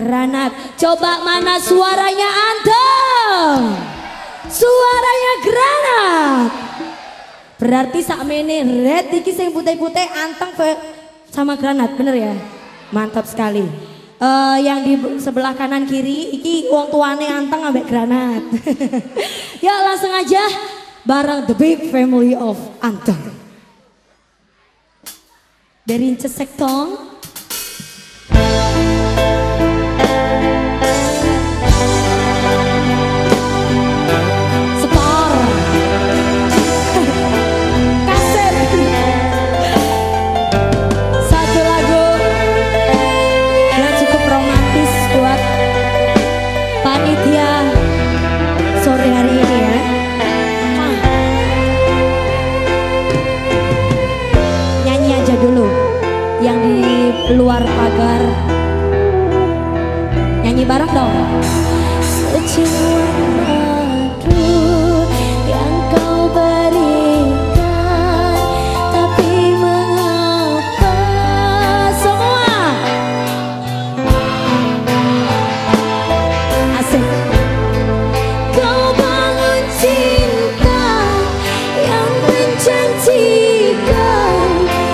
Granat. Coba mana suaranya Anteng? Suaranya Granat. Berarti sakmene red iki sing putih-putih Anteng sama Granat, bener ya? Mantap sekali. Yang di sebelah kanan kiri iki wong tuane Anteng ambek Granat. Ya langsung aja bareng The Big Family of Anteng. Dari Cesektong. Yang di luar pagar nyanyi bareng dong. Secuan madu yang kau berikan, tapi mengapa semua asik. Kau bangun cinta yang menjanjikan,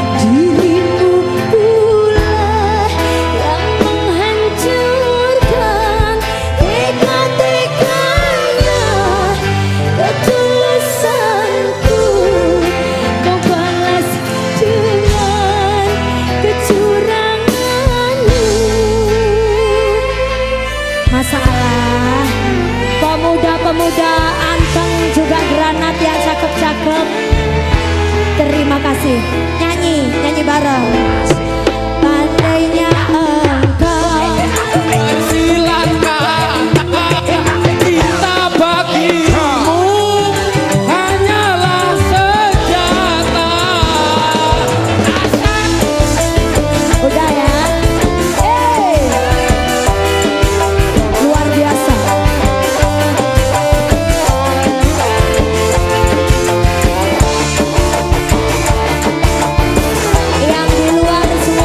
pemuda Anteng juga Granat yang cakep-cakep. Terima kasih. Nyanyi bareng. Pandainya engkau silakan kita bagimu hanyalah senjata. Udah ya. Luar biasa. Yang di luar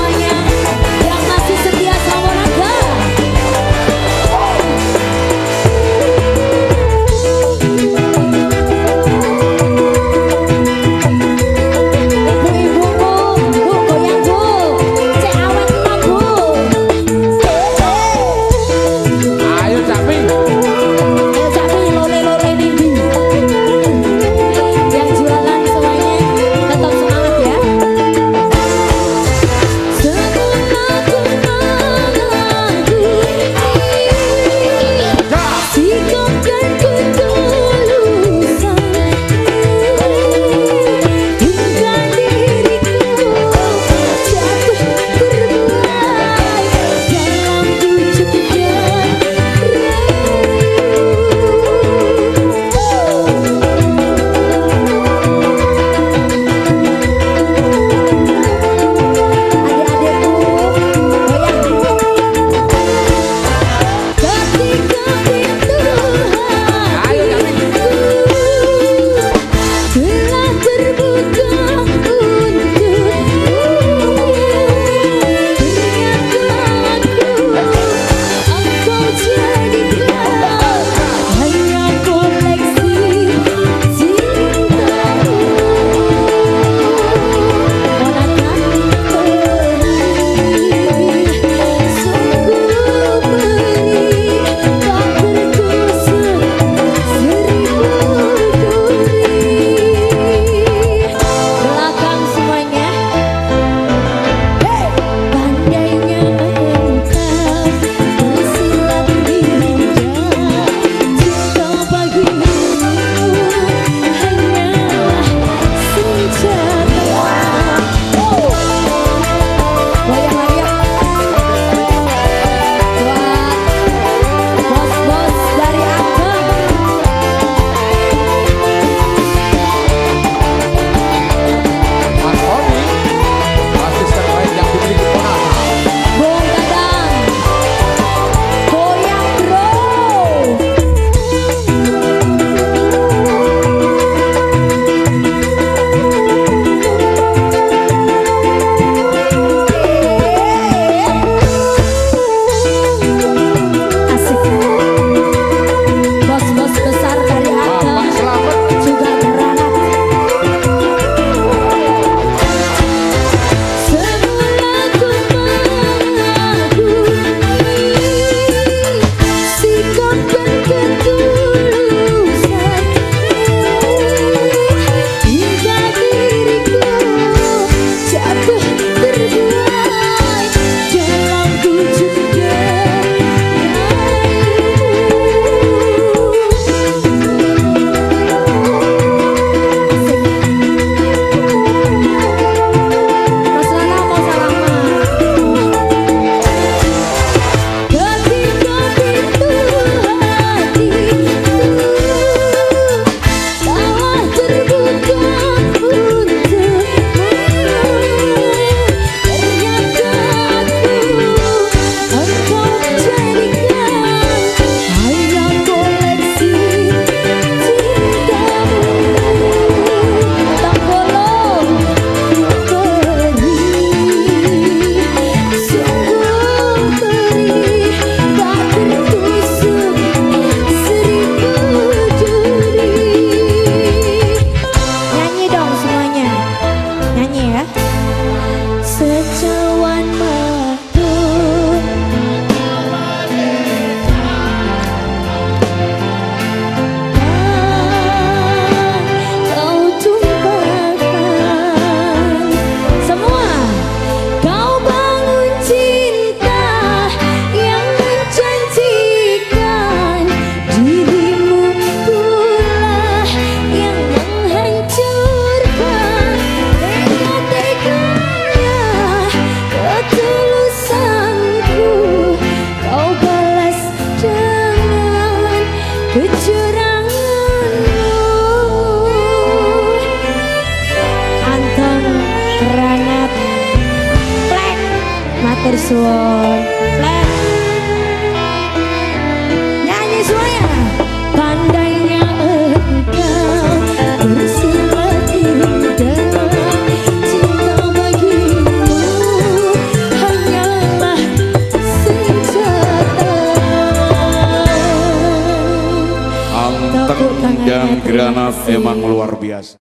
Matur suwun. Flat. Nyanyi semuanya. Tandanya engkau bersifat indah, cinta bagimu hanyalah senjata. Anteng dan granat emang luar biasa.